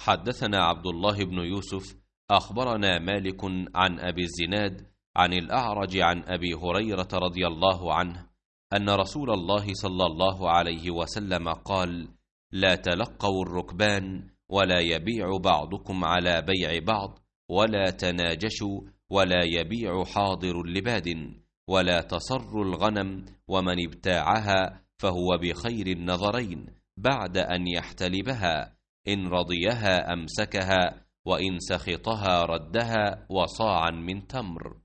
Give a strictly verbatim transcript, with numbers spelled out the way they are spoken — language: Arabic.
حدثنا عبد الله بن يوسف أخبرنا مالك عن أبي الزناد عن الأعرج عن أبي هريرة رضي الله عنه أن رسول الله صلى الله عليه وسلم قال: لا تلقوا الركبان، ولا يبيع بعضكم على بيع بعض، ولا تناجشوا، ولا يبيع حاضر لباد، ولا تصروا الغنم، ومن ابتاعها فهو بخير النظرين بعد أن يحتلبها، إن رضيها أمسكها، وإن سخطها ردها وصاعا من تمر.